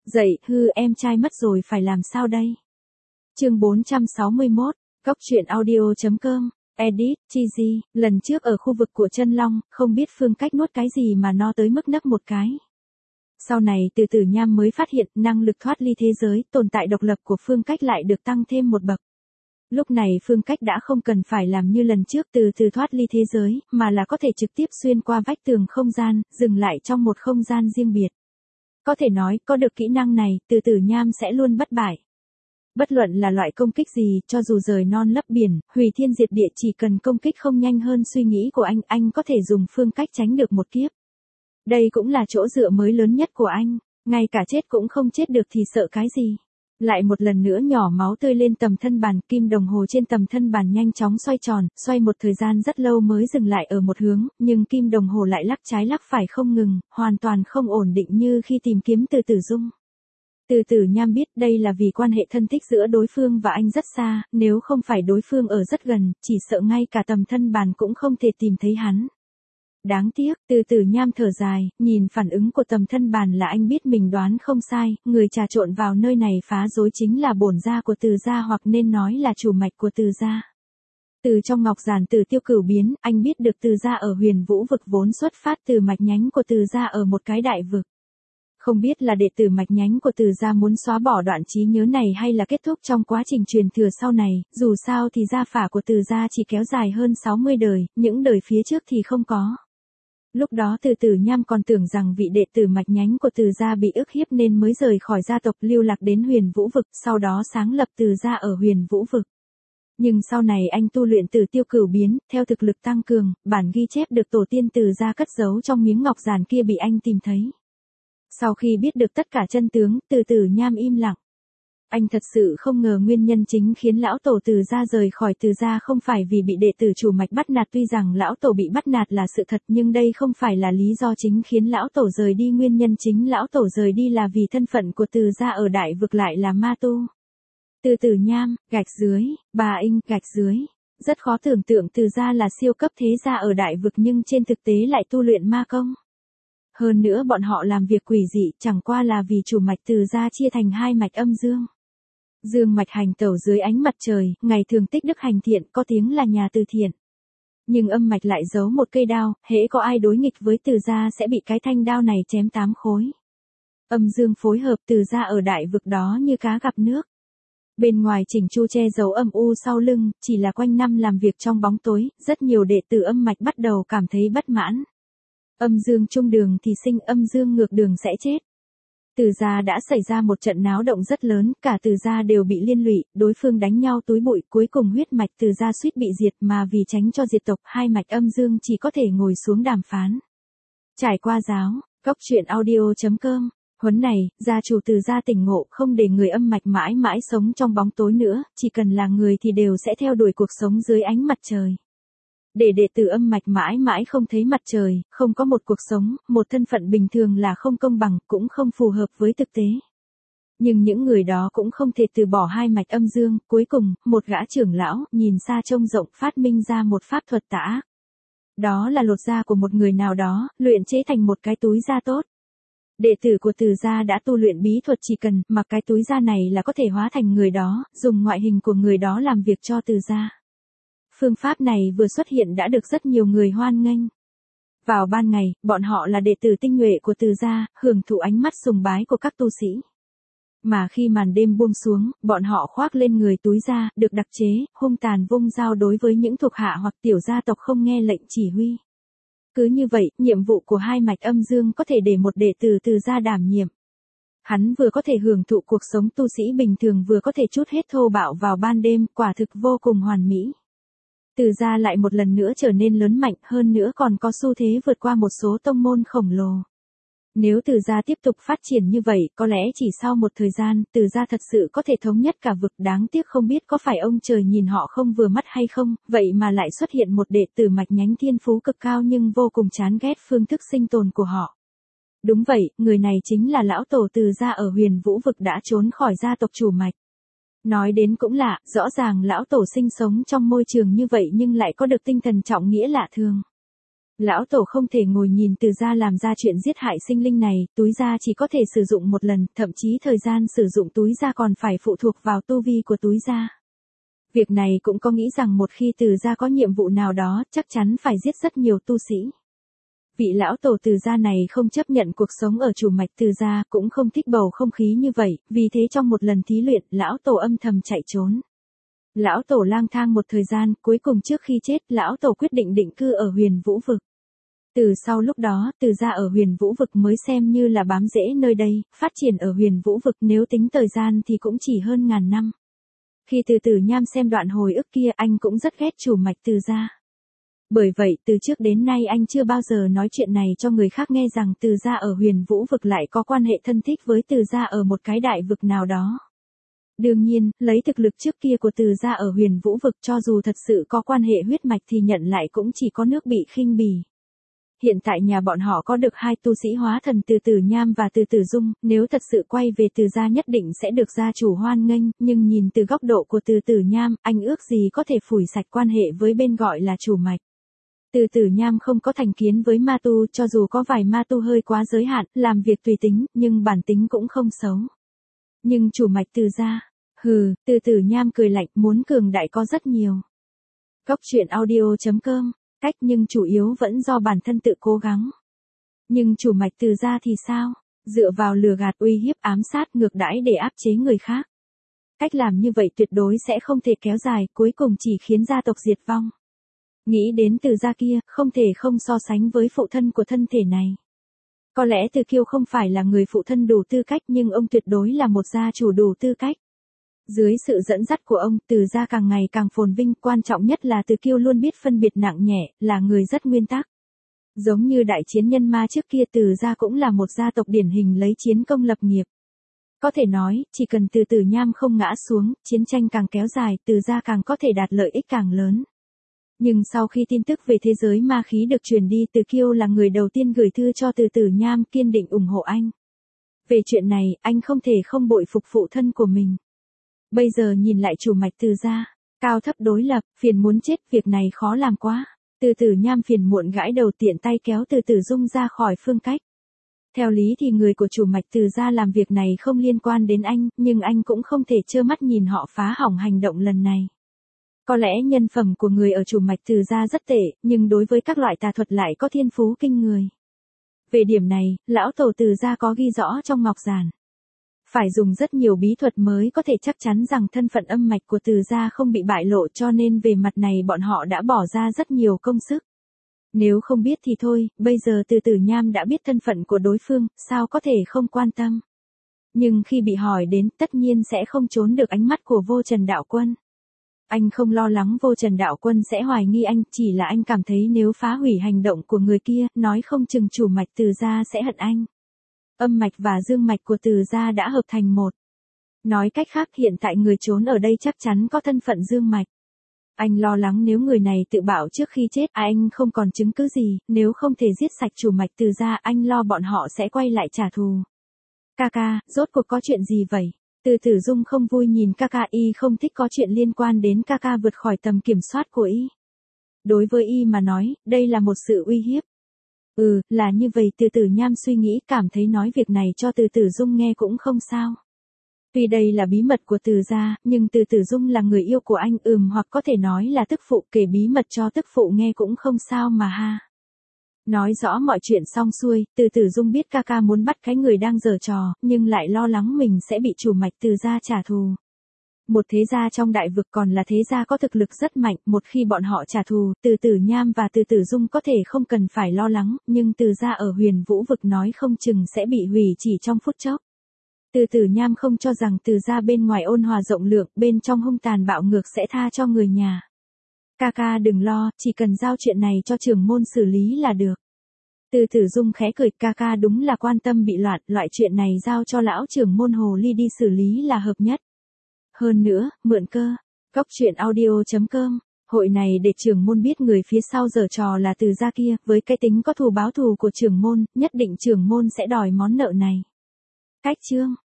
Dậy, em trai mất rồi phải làm sao đây? Chương 461, Góc truyện audio.com, edit, Chizy, lần trước ở khu vực của Chân Long, không biết Phương Cách nuốt cái gì mà no tới mức nấc một cái. Sau này từ từ Nham mới phát hiện năng lực thoát ly thế giới, tồn tại độc lập của Phương Cách lại được tăng thêm một bậc. Lúc này Phương Cách đã không cần phải làm như lần trước từ từ thoát ly thế giới, mà là có thể trực tiếp xuyên qua vách tường không gian, dừng lại trong một không gian riêng biệt. Có thể nói, có được kỹ năng này, từ từ Nham sẽ luôn bất bại. Bất luận là loại công kích gì, cho dù rời non lấp biển, hủy thiên diệt địa, chỉ cần công kích không nhanh hơn suy nghĩ của anh có thể dùng Phương Cách tránh được một kiếp. Đây cũng là chỗ dựa mới lớn nhất của anh, ngay cả chết cũng không chết được thì sợ cái gì. Lại một lần nữa nhỏ máu tươi lên tầm thân bàn, kim đồng hồ trên tầm thân bàn nhanh chóng xoay tròn, xoay một thời gian rất lâu mới dừng lại ở một hướng, nhưng kim đồng hồ lại lắc trái lắc phải không ngừng, hoàn toàn không ổn định như khi tìm kiếm Từ Từ Dung. Từ từ Nham biết đây là vì quan hệ thân thích giữa đối phương và anh rất xa, nếu không phải đối phương ở rất gần, chỉ sợ ngay cả tầm thân bàn cũng không thể tìm thấy hắn. Đáng tiếc, từ từ Nham thở dài, nhìn phản ứng của tầm thân bàn là anh biết mình đoán không sai, người trà trộn vào nơi này phá rối chính là bổn gia của Từ gia, hoặc nên nói là chủ mạch của Từ gia. Từ trong ngọc giản Từ Tiêu Cửu biến, anh biết được Từ gia ở Huyền Vũ vực vốn xuất phát từ mạch nhánh của Từ gia ở một cái đại vực. Không biết là đệ tử mạch nhánh của Từ gia muốn xóa bỏ đoạn trí nhớ này hay là kết thúc trong quá trình truyền thừa sau này, dù sao thì gia phả của Từ gia chỉ kéo dài hơn 60 đời, những đời phía trước thì không có. Lúc đó Từ từ Nham còn tưởng rằng vị đệ tử mạch nhánh của Từ gia bị ức hiếp nên mới rời khỏi gia tộc lưu lạc đến Huyền Vũ vực, sau đó sáng lập Từ gia ở Huyền Vũ vực. Nhưng sau này anh tu luyện Từ Tiêu Cửu biến, theo thực lực tăng cường, bản ghi chép được tổ tiên Từ gia cất giấu trong miếng ngọc giản kia bị anh tìm thấy. Sau khi biết được tất cả chân tướng, Từ từ Nham im lặng. Anh thật sự không ngờ nguyên nhân chính khiến lão tổ Từ gia rời khỏi Từ gia không phải vì bị đệ tử chủ mạch bắt nạt, tuy rằng lão tổ bị bắt nạt là sự thật, nhưng đây không phải là lý do chính khiến lão tổ rời đi, nguyên nhân chính lão tổ rời đi là vì thân phận của Từ gia ở đại vực lại là ma tu. Từ từ Nham, gạch dưới, bà Inh, gạch dưới. Rất khó tưởng tượng Từ gia là siêu cấp thế gia ở đại vực nhưng trên thực tế lại tu luyện ma công. Hơn nữa bọn họ làm việc quỷ dị, chẳng qua là vì chủ mạch Từ gia chia thành hai mạch âm dương. Dương mạch hành tẩu dưới ánh mặt trời, ngày thường tích đức hành thiện, có tiếng là nhà từ thiện. Nhưng âm mạch lại giấu một cây đao, hễ có ai đối nghịch với Từ gia sẽ bị cái thanh đao này chém 8 khối. Âm dương phối hợp, Từ gia ở đại vực đó như cá gặp nước. Bên ngoài chỉnh chu che giấu âm u sau lưng, chỉ là quanh năm làm việc trong bóng tối, rất nhiều đệ tử âm mạch bắt đầu cảm thấy bất mãn. Âm dương chung đường thì sinh, âm dương ngược đường sẽ chết. Từ gia đã xảy ra một trận náo động rất lớn, cả Từ gia đều bị liên lụy, đối phương đánh nhau túi bụi, cuối cùng huyết mạch Từ gia suýt bị diệt, mà vì tránh cho diệt tộc, hai mạch âm dương chỉ có thể ngồi xuống đàm phán. Trải qua giáo, Góc truyện audio.com, huấn này, gia chủ Từ gia tỉnh ngộ, không để người âm mạch mãi mãi sống trong bóng tối nữa, chỉ cần là người thì đều sẽ theo đuổi cuộc sống dưới ánh mặt trời. Để đệ tử âm mạch mãi mãi không thấy mặt trời, không có một cuộc sống, một thân phận bình thường là không công bằng, cũng không phù hợp với thực tế. Nhưng những người đó cũng không thể từ bỏ hai mạch âm dương, cuối cùng, một gã trưởng lão, nhìn xa trông rộng, phát minh ra một pháp thuật tà ác. Đó là lột da của một người nào đó, luyện chế thành một cái túi da tốt. Đệ tử của Từ gia đã tu luyện bí thuật, chỉ cần mặc cái túi da này là có thể hóa thành người đó, dùng ngoại hình của người đó làm việc cho Từ gia. Phương pháp này vừa xuất hiện đã được rất nhiều người hoan nghênh. Vào ban ngày, bọn họ là đệ tử tinh nhuệ của Từ gia, hưởng thụ ánh mắt sùng bái của các tu sĩ. Mà khi màn đêm buông xuống, bọn họ khoác lên người túi da, được đặc chế, hung tàn vung dao đối với những thuộc hạ hoặc tiểu gia tộc không nghe lệnh chỉ huy. Cứ như vậy, nhiệm vụ của hai mạch âm dương có thể để một đệ tử Từ gia đảm nhiệm. Hắn vừa có thể hưởng thụ cuộc sống tu sĩ bình thường, vừa có thể trút hết thô bạo vào ban đêm, quả thực vô cùng hoàn mỹ. Từ gia lại một lần nữa trở nên lớn mạnh, hơn nữa còn có xu thế vượt qua một số tông môn khổng lồ. Nếu Từ gia tiếp tục phát triển như vậy, có lẽ chỉ sau một thời gian, Từ gia thật sự có thể thống nhất cả vực, đáng tiếc không biết có phải ông trời nhìn họ không vừa mắt hay không, vậy mà lại xuất hiện một đệ tử mạch nhánh thiên phú cực cao nhưng vô cùng chán ghét phương thức sinh tồn của họ. Đúng vậy, người này chính là lão tổ Từ gia ở Huyền Vũ vực đã trốn khỏi gia tộc chủ mạch. Nói đến cũng lạ, rõ ràng lão tổ sinh sống trong môi trường như vậy nhưng lại có được tinh thần trọng nghĩa lạ thường. Lão tổ không thể ngồi nhìn Từ gia làm ra chuyện giết hại sinh linh này, túi gia chỉ có thể sử dụng một lần, thậm chí thời gian sử dụng túi gia còn phải phụ thuộc vào tu vi của túi gia. Việc này cũng có nghĩ rằng một khi Từ gia có nhiệm vụ nào đó, chắc chắn phải giết rất nhiều tu sĩ. Vị lão tổ Từ gia này không chấp nhận cuộc sống ở chủ mạch Từ gia, cũng không thích bầu không khí như vậy, vì thế trong một lần thí luyện, lão tổ âm thầm chạy trốn. Lão tổ lang thang một thời gian, cuối cùng trước khi chết, lão tổ quyết định định cư ở Huyền Vũ vực. Từ sau lúc đó, Từ gia ở Huyền Vũ vực mới xem như là bám rễ nơi đây, phát triển ở Huyền Vũ vực nếu tính thời gian thì cũng chỉ hơn ngàn năm. Khi Từ Tử Nham xem đoạn hồi ức kia, anh cũng rất ghét chủ mạch Từ gia. Bởi vậy, từ trước đến nay anh chưa bao giờ nói chuyện này cho người khác nghe rằng Từ gia ở Huyền Vũ vực lại có quan hệ thân thích với Từ gia ở một cái đại vực nào đó. Đương nhiên, lấy thực lực trước kia của Từ gia ở Huyền Vũ vực, cho dù thật sự có quan hệ huyết mạch thì nhận lại cũng chỉ có nước bị khinh bỉ. Hiện tại nhà bọn họ có được hai tu sĩ hóa thần Từ Tử Nham và Từ Tử Dung, nếu thật sự quay về Từ gia nhất định sẽ được gia chủ hoan nghênh, nhưng nhìn từ góc độ của Từ Tử Nham, anh ước gì có thể phủi sạch quan hệ với bên gọi là chủ mạch. Từ Tử Nham không có thành kiến với ma tu, cho dù có vài ma tu hơi quá giới hạn, làm việc tùy tính, nhưng bản tính cũng không xấu. Nhưng chủ mạch Từ gia, hừ, Từ Tử Nham cười lạnh, muốn cường đại có rất nhiều. Cốc truyện audio.com, cách nhưng chủ yếu vẫn do bản thân tự cố gắng. Nhưng chủ mạch Từ gia thì sao? Dựa vào lừa gạt, uy hiếp, ám sát, ngược đãi để áp chế người khác. Cách làm như vậy tuyệt đối sẽ không thể kéo dài, cuối cùng chỉ khiến gia tộc diệt vong. Nghĩ đến Từ gia kia, không thể không so sánh với phụ thân của thân thể này. Có lẽ Từ Kiêu không phải là người phụ thân đủ tư cách, nhưng ông tuyệt đối là một gia chủ đủ tư cách. Dưới sự dẫn dắt của ông, Từ gia càng ngày càng phồn vinh, quan trọng nhất là Từ Kiêu luôn biết phân biệt nặng nhẹ, là người rất nguyên tắc. Giống như đại chiến nhân ma trước kia, Từ gia cũng là một gia tộc điển hình lấy chiến công lập nghiệp. Có thể nói, chỉ cần Từ Tử Nham không ngã xuống, chiến tranh càng kéo dài, Từ gia càng có thể đạt lợi ích càng lớn. Nhưng sau khi tin tức về thế giới ma khí được truyền đi, Từ Kiêu là người đầu tiên gửi thư cho Từ Tử Nham, kiên định ủng hộ anh. Về chuyện này, anh không thể không bội phục phụ thân của mình. Bây giờ nhìn lại chủ mạch Từ gia, cao thấp đối lập, phiền muốn chết, việc này khó làm quá. Từ Tử Nham phiền muộn gãi đầu, tiện tay kéo Từ Tử Dung ra khỏi phương cách. Theo lý thì người của chủ mạch Từ gia làm việc này không liên quan đến anh, nhưng anh cũng không thể trơ mắt nhìn họ phá hỏng hành động lần này. Có lẽ nhân phẩm của người ở chủ mạch Từ gia rất tệ, nhưng đối với các loại tà thuật lại có thiên phú kinh người. Về điểm này, lão tổ Từ gia có ghi rõ trong ngọc giản. Phải dùng rất nhiều bí thuật mới có thể chắc chắn rằng thân phận âm mạch của Từ gia không bị bại lộ, cho nên về mặt này bọn họ đã bỏ ra rất nhiều công sức. Nếu không biết thì thôi, bây giờ Từ Tử Nham đã biết thân phận của đối phương, sao có thể không quan tâm. Nhưng khi bị hỏi đến, tất nhiên sẽ không trốn được ánh mắt của Vô Trần Đạo Quân. Anh không lo lắng Vô Trần Đạo Quân sẽ hoài nghi anh, chỉ là anh cảm thấy nếu phá hủy hành động của người kia, nói không chừng chủ mạch Từ gia sẽ hận anh. Âm mạch và dương mạch của Từ gia đã hợp thành một. Nói cách khác, hiện tại người trốn ở đây chắc chắn có thân phận dương mạch. Anh lo lắng nếu người này tự bạo trước khi chết, anh không còn chứng cứ gì, nếu không thể giết sạch chủ mạch Từ gia, anh lo bọn họ sẽ quay lại trả thù. Kaka, rốt cuộc có chuyện gì vậy? Từ Tử Dung không vui nhìn Kaka, y không thích có chuyện liên quan đến Kaka vượt khỏi tầm kiểm soát của y. Đối với y mà nói, đây là một sự uy hiếp. Là như vậy. Từ Tử Nham suy nghĩ, cảm thấy nói việc này cho Từ Tử Dung nghe cũng không sao. Tuy đây là bí mật của Từ gia, nhưng Từ Tử Dung là người yêu của anh, hoặc có thể nói là tức phụ, kể bí mật cho tức phụ nghe cũng không sao mà ha. Nói rõ mọi chuyện xong xuôi, Từ Tử Dung biết Kaka muốn bắt cái người đang giở trò, nhưng lại lo lắng mình sẽ bị chủ mạch Từ gia trả thù. Một thế gia trong đại vực còn là thế gia có thực lực rất mạnh, một khi bọn họ trả thù, Từ Tử Nham và Từ Tử Dung có thể không cần phải lo lắng, nhưng Từ gia ở Huyền Vũ vực nói không chừng sẽ bị hủy chỉ trong phút chốc. Từ Tử Nham không cho rằng Từ gia bên ngoài ôn hòa rộng lượng, bên trong hung tàn bạo ngược sẽ tha cho người nhà. Kaka đừng lo, chỉ cần giao chuyện này cho trưởng môn xử lý là được. Từ Tử Dung khẽ cười, Kaka đúng là quan tâm bị loạn, loại chuyện này giao cho lão trưởng môn hồ ly đi xử lý là hợp nhất. Hơn nữa, mượn cơ. Cốc truyện audio.com, hội này để trưởng môn biết người phía sau giở trò là Từ gia kia, với cái tính có thù báo thù của trưởng môn, nhất định trưởng môn sẽ đòi món nợ này. Cách chương